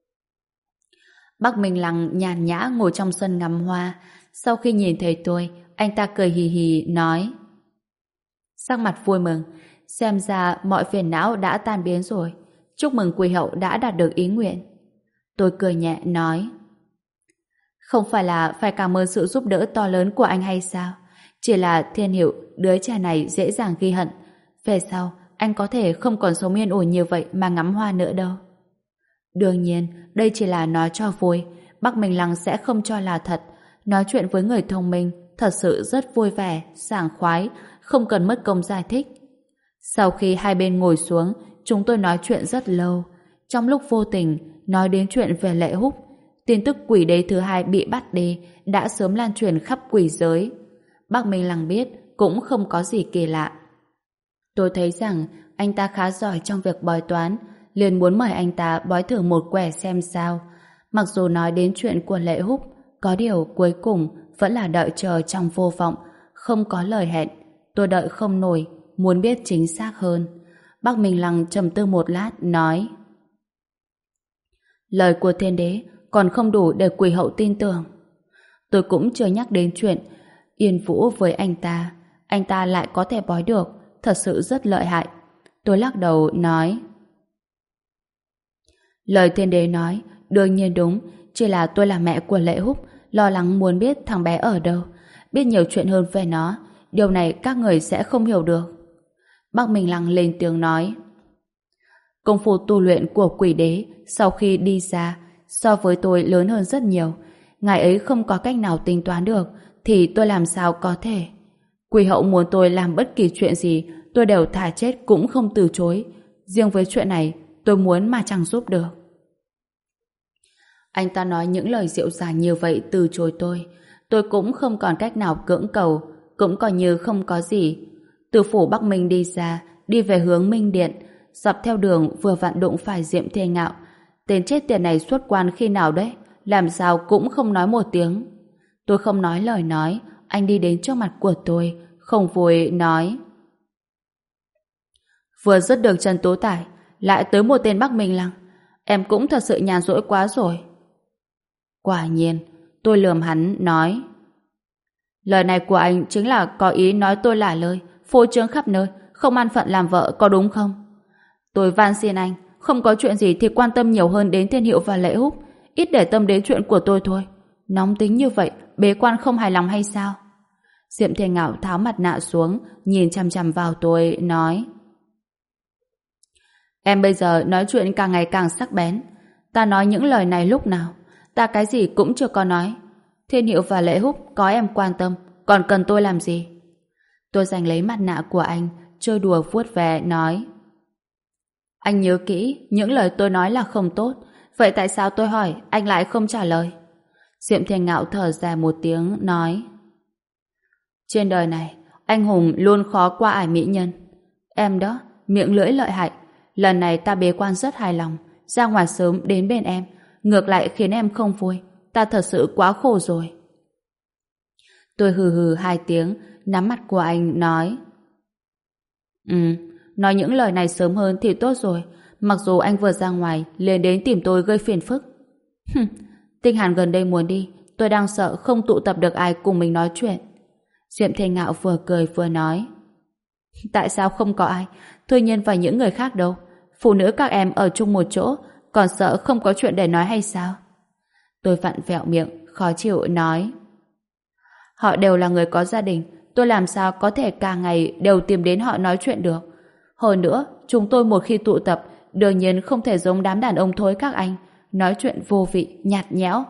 Bắc Minh Lăng nhàn nhã ngồi trong sân ngắm hoa. Sau khi nhìn thấy tôi, anh ta cười hì hì nói: sắc mặt vui mừng, xem ra mọi phiền não đã tan biến rồi. Chúc mừng quý hậu đã đạt được ý nguyện. Tôi cười nhẹ nói: không phải là phải cảm ơn sự giúp đỡ to lớn của anh hay sao? Chỉ là Thiên Hiệu, đứa trẻ này dễ dàng ghi hận. Về sau, anh có thể không còn sống yên ổn như vậy mà ngắm hoa nữa đâu. Đương nhiên, đây chỉ là nói cho vui. Bắc Minh Lăng sẽ không cho là thật. Nói chuyện với người thông minh thật sự rất vui vẻ, sảng khoái, không cần mất công giải thích. Sau khi hai bên ngồi xuống, chúng tôi nói chuyện rất lâu. Trong lúc vô tình, nói đến chuyện về Lệ Húc, tin tức quỷ đế thứ hai bị bắt đi đã sớm lan truyền khắp quỷ giới. Bắc Minh Lăng biết cũng không có gì kỳ lạ. Tôi thấy rằng anh ta khá giỏi trong việc bói toán, liền muốn mời anh ta bói thử một quẻ xem sao. Mặc dù nói đến chuyện của Lệ Húc, có điều cuối cùng vẫn là đợi chờ trong vô vọng, không có lời hẹn. Tôi đợi không nổi, muốn biết chính xác hơn. Bắc Minh Lăng trầm tư một lát, nói: lời của thiên đế còn không đủ để quỷ hậu tin tưởng. Tôi cũng chưa nhắc đến chuyện Yên Vũ với anh ta. Anh ta lại có thể bói được, thật sự rất lợi hại. Tôi lắc đầu nói: lời thiên đế nói đương nhiên đúng, chỉ là tôi là mẹ của Lệ Húc, lo lắng muốn biết thằng bé ở đâu, biết nhiều chuyện hơn về nó. Điều này các người sẽ không hiểu được. Bắc Minh Lăng lên tiếng nói: công phu tu luyện của quỷ đế sau khi đi ra so với tôi lớn hơn rất nhiều. Ngài ấy không có cách nào tính toán được thì tôi làm sao có thể. Quỷ hậu muốn tôi làm bất kỳ chuyện gì, tôi đều thà chết cũng không từ chối. Riêng với chuyện này, tôi muốn mà chẳng giúp được. Anh ta nói những lời dịu dàng như vậy từ chối tôi. Tôi cũng không còn cách nào cưỡng cầu, cũng coi như không có gì. Từ phủ Bắc Minh đi ra, đi về hướng Minh Điện, dọc theo đường vừa vặn đụng phải Diệm Thê Ngạo. Tên chết tiệt này xuất quan khi nào đấy, làm sao cũng không nói một tiếng. Tôi không nói lời nói, anh đi đến trước mặt của tôi, không vui nói: vừa dứt được Trần Tố Tải, lại tới một tên Bắc Minh Lăng. Em cũng thật sự nhàn rỗi quá rồi. Quả nhiên, tôi lườm hắn nói: lời này của anh chính là có ý nói tôi lả lời, phô trương khắp nơi, không an phận làm vợ, có đúng không? Tôi van xin anh, không có chuyện gì thì quan tâm nhiều hơn đến Thiên Hiệu và Lệ Húc, ít để tâm đến chuyện của tôi thôi. Nóng tính như vậy, bế quan không hài lòng hay sao? Diệm Thê Ngạo tháo mặt nạ xuống, nhìn chằm chằm vào tôi, nói: em bây giờ nói chuyện càng ngày càng sắc bén. Ta nói những lời này lúc nào? Ta cái gì cũng chưa có nói. Thiên Hiệu và Lệ Húc có em quan tâm, còn cần tôi làm gì? Tôi giành lấy mặt nạ của anh, chơi đùa vuốt ve, nói: anh nhớ kỹ, những lời tôi nói là không tốt. Vậy tại sao tôi hỏi, anh lại không trả lời? Diệm Thê Ngạo thở dài một tiếng, nói: trên đời này, Anh hùng luôn khó qua ải mỹ nhân. Em đó, miệng lưỡi lợi hại. Lần này ta bế quan rất hài lòng, ra ngoài sớm đến bên em, ngược lại khiến em không vui. Ta thật sự quá khổ rồi. Tôi hừ hừ hai tiếng, nắm mặt của anh nói. Ừ, nói những lời này sớm hơn thì tốt rồi. Mặc dù anh vừa ra ngoài, liền đến tìm tôi gây phiền phức. Hừm, Tinh Hàn gần đây muốn đi, tôi đang sợ không tụ tập được ai cùng mình nói chuyện. Diệm Thiên Ngạo vừa cười vừa nói. Tại sao không có ai? Thôi Nhiên và những người khác đâu? Phụ nữ các em ở chung một chỗ, còn sợ không có chuyện để nói hay sao? Tôi vặn vẹo miệng, khó chịu nói. Họ đều là người có gia đình, tôi làm sao có thể cả ngày đều tìm đến họ nói chuyện được. Hơn nữa, chúng tôi một khi tụ tập, đương nhiên không thể giống đám đàn ông thối các anh, nói chuyện vô vị, nhạt nhẽo.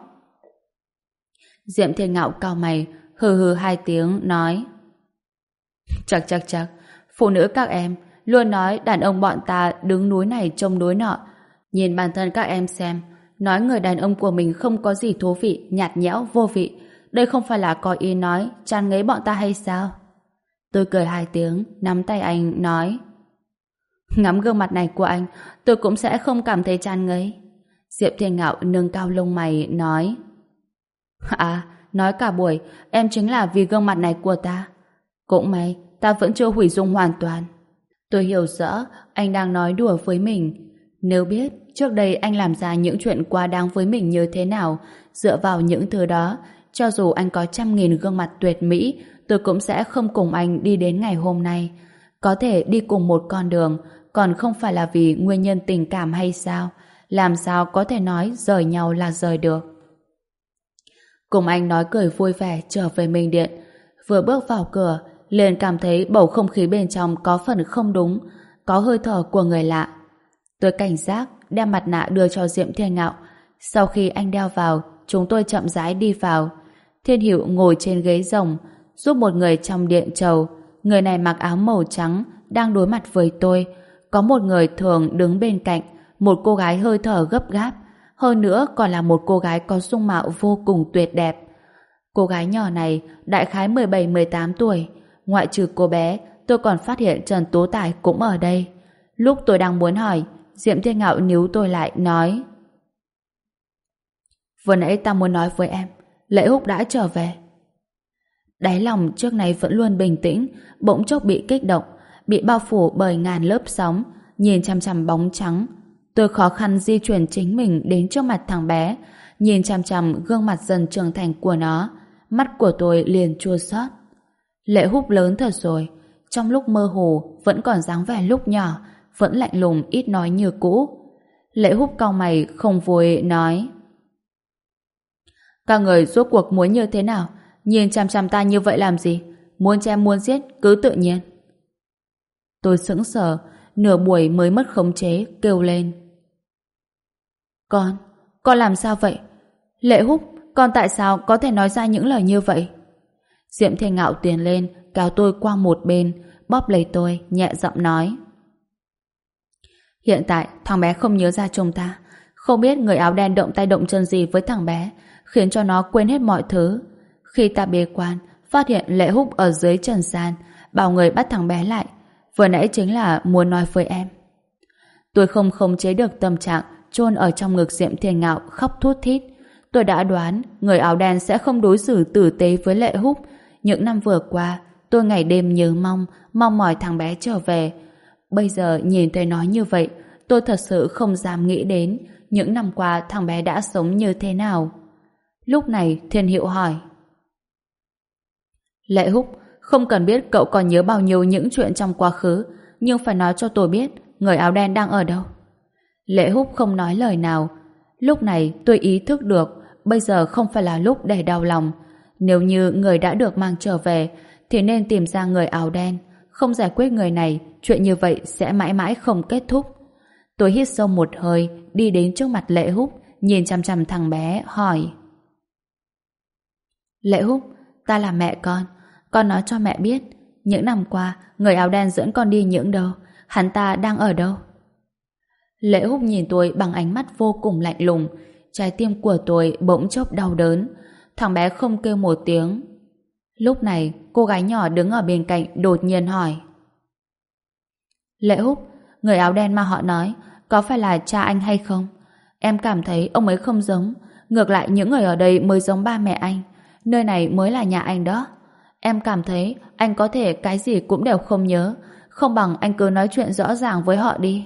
Diệm Thiên Ngạo cau mày, hừ hừ hai tiếng, nói. Chắc chắc chắc, phụ nữ các em luôn nói đàn ông bọn ta đứng núi này trông núi nọ. Nhìn bản thân các em xem, nói người đàn ông của mình không có gì thú vị, nhạt nhẽo, vô vị. Đây không phải là có ý nói chán ngấy bọn ta hay sao? Tôi cười hai tiếng, nắm tay anh, nói. Ngắm gương mặt này của anh, tôi cũng sẽ không cảm thấy chán ngấy. Diệp Thiên Ngạo nâng cao lông mày, nói. À, nói cả buổi, em chính là vì gương mặt này của ta. Cũng may, ta vẫn chưa hủy dung hoàn toàn. Tôi hiểu rõ, anh đang nói đùa với mình. Nếu biết trước đây anh làm ra những chuyện quá đáng với mình như thế nào, dựa vào những thứ đó, cho dù anh có trăm nghìn gương mặt tuyệt mỹ, tôi cũng sẽ không cùng anh đi đến ngày hôm nay. Có thể đi cùng một con đường, còn không phải là vì nguyên nhân tình cảm hay sao? Làm sao có thể nói rời nhau là rời được? Cùng anh nói cười vui vẻ trở về Minh Điện. Vừa bước vào cửa, liền cảm thấy bầu không khí bên trong có phần không đúng, có hơi thở của người lạ. Tôi cảnh giác, đem mặt nạ đưa cho Diệm Thiên Ngạo. Sau khi anh đeo vào, chúng tôi chậm rãi đi vào. Thiên Hữu ngồi trên ghế rồng, giúp một người trong điện trầu. Người này mặc áo màu trắng, đang đối mặt với tôi. Có một người thường đứng bên cạnh, một cô gái hơi thở gấp gáp. Hơn nữa còn là một cô gái có dung mạo vô cùng tuyệt đẹp. Cô gái nhỏ này đại khái mười bảy mười tám tuổi. Ngoại trừ cô bé, tôi còn phát hiện Trần Tố Tài cũng ở đây. Lúc tôi đang muốn hỏi, Diệm Thiên Ngạo níu tôi lại, nói. Vừa nãy ta muốn nói với em, Lệ Húc đã trở về. Đáy lòng trước này vẫn luôn bình tĩnh, bỗng chốc bị kích động, bị bao phủ bởi ngàn lớp sóng, nhìn chằm chằm bóng trắng. Tôi khó khăn di chuyển chính mình đến trước mặt thằng bé, nhìn chằm chằm gương mặt dần trưởng thành của nó, mắt của tôi liền chua xót. Lệ Húc lớn thật rồi, trong lúc mơ hồ vẫn còn dáng vẻ lúc nhỏ, vẫn lạnh lùng ít nói như cũ. Lệ Húc cau mày không vui nói. Các người rốt cuộc muốn như thế nào? Nhìn chằm chằm ta như vậy làm gì? Muốn chém muốn giết cứ tự nhiên. Tôi sững sờ, nửa buổi mới mất khống chế, kêu lên. Con, con làm sao vậy? Lệ Húc, con tại sao có thể nói ra những lời như vậy? Diệm Thiên Ngạo tiến lên, kéo tôi qua một bên, bóp lấy tôi, nhẹ giọng nói. Hiện tại, thằng bé không nhớ ra chúng ta. Không biết người áo đen động tay động chân gì với thằng bé, khiến cho nó quên hết mọi thứ. Khi ta bế quan, phát hiện Lệ Húc ở dưới trần gian, bảo người bắt thằng bé lại. Vừa nãy chính là muốn nói với em. Tôi không khống chế được tâm trạng, chôn ở trong ngực Diệm Thiên Ngạo, khóc thút thít. Tôi đã đoán người áo đen sẽ không đối xử tử tế với Lệ Húc. Những năm vừa qua, tôi ngày đêm nhớ mong, mong mỏi thằng bé trở về. Bây giờ nhìn thấy nó như vậy, tôi thật sự không dám nghĩ đến những năm qua thằng bé đã sống như thế nào. Lúc này Thiên Hữu hỏi. Lệ Húc, không cần biết cậu còn nhớ bao nhiêu những chuyện trong quá khứ, nhưng phải nói cho tôi biết người áo đen đang ở đâu. Lệ Húc không nói lời nào. Lúc này tôi ý thức được bây giờ không phải là lúc để đau lòng. Nếu như người đã được mang trở về thì nên tìm ra người áo đen. Không giải quyết người này, chuyện như vậy sẽ mãi mãi không kết thúc. Tôi hít sâu một hơi, đi đến trước mặt Lệ Húc, nhìn chằm chằm thằng bé, hỏi. Lệ Húc, ta là mẹ con. Con nói cho mẹ biết, những năm qua, người áo đen dẫn con đi những đâu, hắn ta đang ở đâu? Lệ Húc nhìn tôi bằng ánh mắt vô cùng lạnh lùng. Trái tim của tôi bỗng chốc đau đớn. Thằng bé không kêu một tiếng. Lúc này, cô gái nhỏ đứng ở bên cạnh đột nhiên hỏi. Lệ Húc, người áo đen mà họ nói, có phải là cha anh hay không? Em cảm thấy ông ấy không giống, ngược lại những người ở đây mới giống ba mẹ anh. Nơi này mới là nhà anh đó. Em cảm thấy anh có thể cái gì cũng đều không nhớ, không bằng anh cứ nói chuyện rõ ràng với họ đi.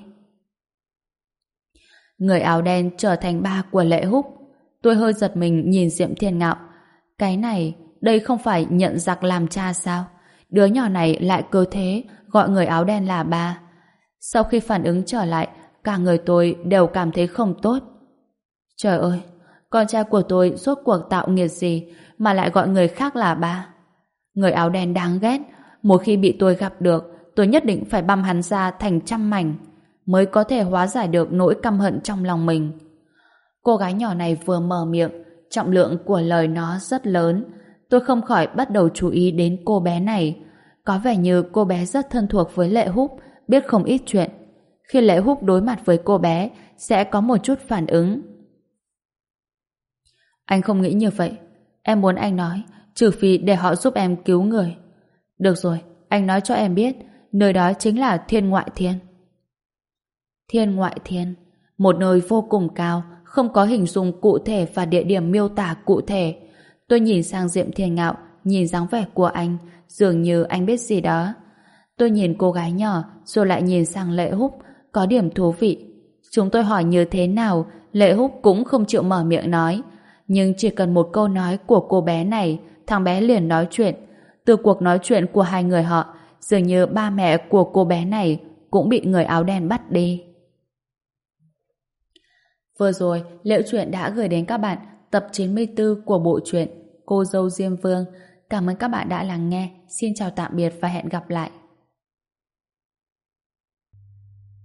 Người áo đen trở thành ba của Lệ Húc. Tôi hơi giật mình nhìn Diệm Thiên Ngạo. Cái này, đây không phải nhận giặc làm cha sao? Đứa nhỏ này lại cứ thế gọi người áo đen là ba. Sau khi phản ứng trở lại, cả người tôi đều cảm thấy không tốt. Trời ơi, con trai của tôi rốt cuộc tạo nghiệt gì mà lại gọi người khác là ba? Người áo đen đáng ghét, một khi bị tôi gặp được, tôi nhất định phải băm hắn ra thành trăm mảnh, mới có thể hóa giải được nỗi căm hận trong lòng mình. Cô gái nhỏ này vừa mở miệng, trọng lượng của lời nó rất lớn. Tôi không khỏi bắt đầu chú ý đến cô bé này. Có vẻ như cô bé rất thân thuộc với Lệ Húc, biết không ít chuyện. Khi Lệ Húc đối mặt với cô bé, sẽ có một chút phản ứng. Anh không nghĩ như vậy. Em muốn anh nói, trừ phi để họ giúp em cứu người. Được rồi, anh nói cho em biết, nơi đó chính là Thiên Ngoại Thiên. Thiên Ngoại Thiên, một nơi vô cùng cao, không có hình dung cụ thể và địa điểm miêu tả cụ thể. Tôi nhìn sang Diệm Thiên Ngạo, nhìn dáng vẻ của anh, dường như anh biết gì đó. Tôi nhìn cô gái nhỏ, rồi lại nhìn sang Lệ Húc, có điểm thú vị. Chúng tôi hỏi như thế nào, Lệ Húc cũng không chịu mở miệng nói. Nhưng chỉ cần một câu nói của cô bé này, thằng bé liền nói chuyện. Từ cuộc nói chuyện của hai người họ, dường như ba mẹ của cô bé này cũng bị người áo đen bắt đi. Vừa rồi, Liễu Chuyện đã gửi đến các bạn tập chín mươi tư của bộ truyện Cô Dâu Diêm Vương. Cảm ơn các bạn đã lắng nghe. Xin chào tạm biệt và hẹn gặp lại.